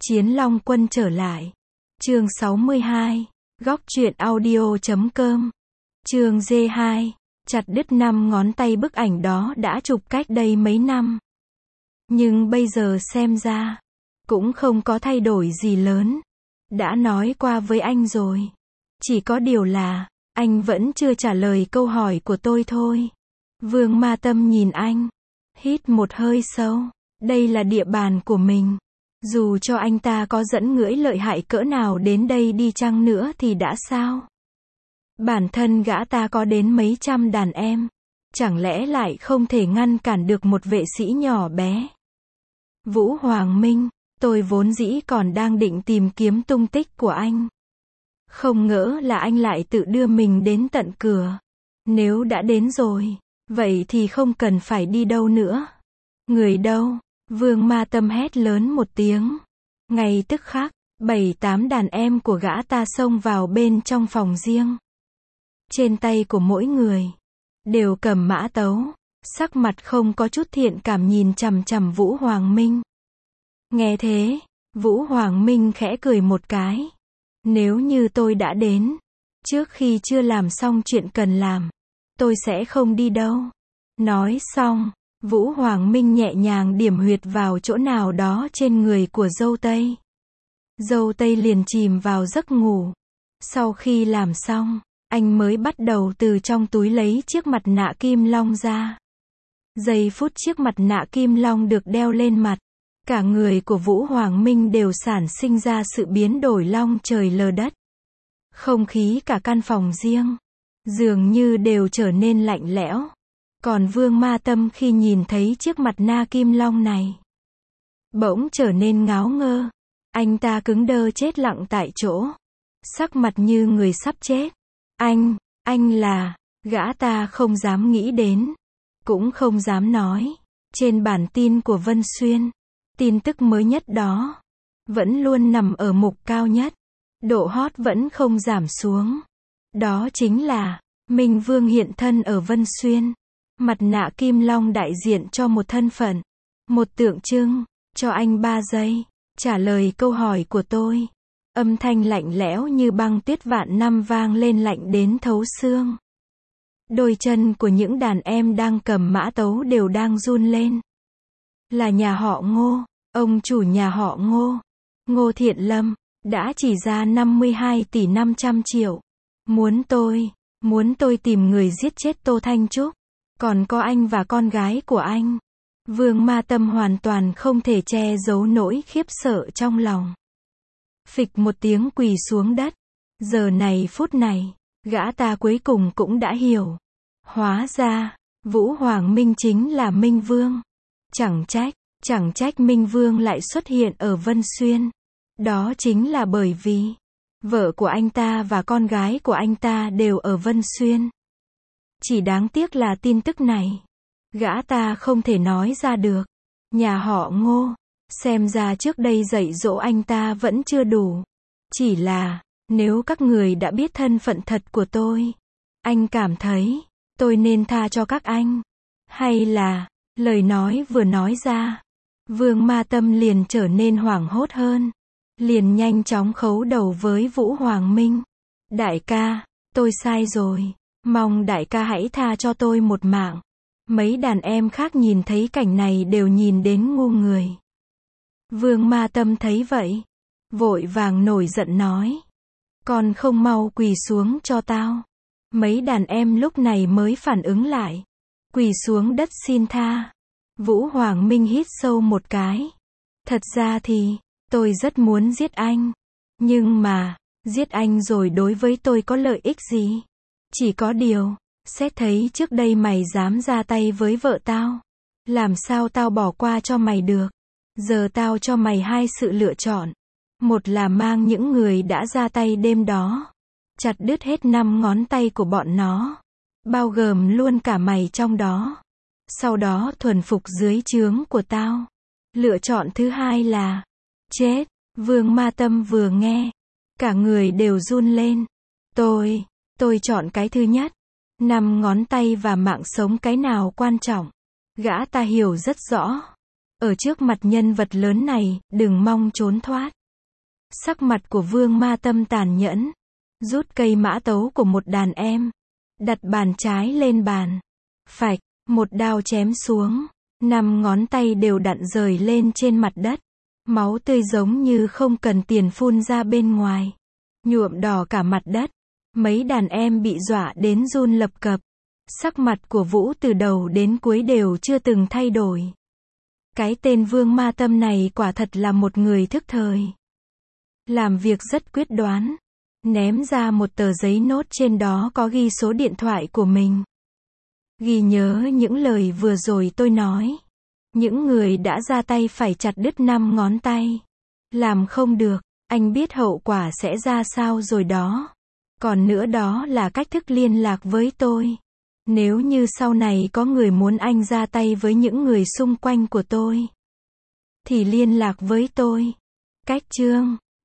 Chiến Long Quân trở lại. Chương 62. Góc truyện audio.com. Chương G2. Chặt đứt 5 ngón tay. Bức ảnh đó đã chụp cách đây mấy năm. Nhưng bây giờ xem ra, cũng không có thay đổi gì lớn. Đã nói qua với anh rồi. Chỉ có điều là, anh vẫn chưa trả lời câu hỏi của tôi thôi. Vương Ma Tâm nhìn anh. Hít một hơi sâu. Đây là địa bàn của mình. Dù cho anh ta có dẫn ngưỡi lợi hại cỡ nào đến đây đi chăng nữa thì đã sao? Bản thân gã ta có đến mấy trăm đàn em. Chẳng lẽ lại không thể ngăn cản được một vệ sĩ nhỏ bé? Vũ Hoàng Minh, tôi vốn dĩ còn đang định tìm kiếm tung tích của anh. Không ngỡ là anh lại tự đưa mình đến tận cửa. Nếu đã đến rồi, vậy thì không cần phải đi đâu nữa. Người đâu? Vương Ma Tâm hét lớn một tiếng. Ngay tức khắc, 7-8 đàn em của gã ta xông vào bên trong phòng riêng. Trên tay của mỗi người đều cầm mã tấu, sắc mặt không có chút thiện cảm nhìn chằm chằm Vũ Hoàng Minh. Nghe thế, Vũ Hoàng Minh khẽ cười một cái. Nếu như tôi đã đến, trước khi chưa làm xong chuyện cần làm, tôi sẽ không đi đâu. Nói xong, Vũ Hoàng Minh nhẹ nhàng điểm huyệt vào chỗ nào đó trên người của Dâu Tây. Dâu Tây liền chìm vào giấc ngủ. Sau khi làm xong, anh mới bắt đầu từ trong túi lấy chiếc mặt nạ kim long ra. Giây phút chiếc mặt nạ kim long được đeo lên mặt, cả người của Vũ Hoàng Minh đều sản sinh ra sự biến đổi long trời lở đất. Không khí cả căn phòng riêng dường như đều trở nên lạnh lẽo. Còn Vương Ma Tâm khi nhìn thấy chiếc mặt nạ kim long này, bỗng trở nên ngáo ngơ. Anh ta cứng đơ chết lặng tại chỗ, sắc mặt như người sắp chết. Anh là, gã ta không dám nghĩ đến, cũng không dám nói. Trên bản tin của Vân Xuyên, tin tức mới nhất đó vẫn luôn nằm ở mục cao nhất, độ hot vẫn không giảm xuống. Đó chính là Minh Vương hiện thân ở Vân Xuyên. Mặt nạ kim long đại diện cho một thân phận, một tượng trưng. Cho anh 3 giây, trả lời câu hỏi của tôi. Âm thanh lạnh lẽo như băng tuyết vạn năm vang lên lạnh đến thấu xương. Đôi chân của những đàn em đang cầm mã tấu đều đang run lên. Là nhà họ Ngô, ông chủ nhà họ Ngô, Ngô Thiện Lâm, đã chỉ ra 52 tỷ 500 triệu. Muốn tôi tìm người giết chết Tô Thanh Trúc. Còn có anh và con gái của anh. Vương Ma Tâm hoàn toàn không thể che giấu nỗi khiếp sợ trong lòng. Phịch một tiếng quỳ xuống đất. Giờ này phút này, gã ta cuối cùng cũng đã hiểu. Hóa ra, Vũ Hoàng Minh chính là Minh Vương. Chẳng trách Minh Vương lại xuất hiện ở Vân Xuyên. Đó chính là bởi vì vợ của anh ta và con gái của anh ta đều ở Vân Xuyên. Chỉ đáng tiếc là tin tức này, gã ta không thể nói ra được. Nhà họ Ngô, xem ra trước đây dạy dỗ anh ta vẫn chưa đủ. Chỉ là, nếu các người đã biết thân phận thật của tôi, anh cảm thấy, tôi nên tha cho các anh. Hay là, lời nói vừa nói ra, Vương Ma Tâm liền trở nên hoảng hốt hơn. Liền nhanh chóng khấu đầu với Vũ Hoàng Minh. Đại ca, tôi sai rồi. Mong đại ca hãy tha cho tôi một mạng. Mấy đàn em khác nhìn thấy cảnh này đều nhìn đến ngu người. Vương Ma Tâm thấy vậy, vội vàng nổi giận nói. Còn không mau quỳ xuống cho tao. Mấy đàn em lúc này mới phản ứng lại. Quỳ xuống đất xin tha. Vũ Hoàng Minh hít sâu một cái. Thật ra thì, tôi rất muốn giết anh. Nhưng mà, giết anh rồi đối với tôi có lợi ích gì? Chỉ có điều, xét thấy trước đây mày dám ra tay với vợ tao. Làm sao tao bỏ qua cho mày được? Giờ tao cho mày 2 sự lựa chọn. Một là mang những người đã ra tay đêm đó, chặt đứt hết 5 ngón tay của bọn nó, bao gồm luôn cả mày trong đó. Sau đó thuần phục dưới trướng của tao. Lựa chọn thứ hai là chết. Vương Ma Tâm vừa nghe, cả người đều run lên. Tôi chọn cái thứ nhất. 5 ngón tay và mạng sống cái nào quan trọng? Gã ta hiểu rất rõ. Ở trước mặt nhân vật lớn này, đừng mong trốn thoát. Sắc mặt của Vương Ma Tâm tàn nhẫn. Rút cây mã tấu của một đàn em. Đặt bàn trái lên bàn. Phạch, một đao chém xuống. 5 ngón tay đều đặn rời lên trên mặt đất. Máu tươi giống như không cần tiền phun ra bên ngoài. Nhuộm đỏ cả mặt đất. Mấy đàn em bị dọa đến run lập cập. Sắc mặt của Vũ từ đầu đến cuối đều chưa từng thay đổi. Cái tên Vương Ma Tâm này quả thật là một người thức thời. Làm việc rất quyết đoán. Ném ra một tờ giấy nốt, trên đó có ghi số điện thoại của mình. Ghi nhớ những lời vừa rồi tôi nói. Những người đã ra tay phải chặt đứt 5 ngón tay. Làm không được, anh biết hậu quả sẽ ra sao rồi đó. Còn nữa đó là cách thức liên lạc với tôi. Nếu như sau này có người muốn anh ra tay với những người xung quanh của tôi, thì liên lạc với tôi. Cách chương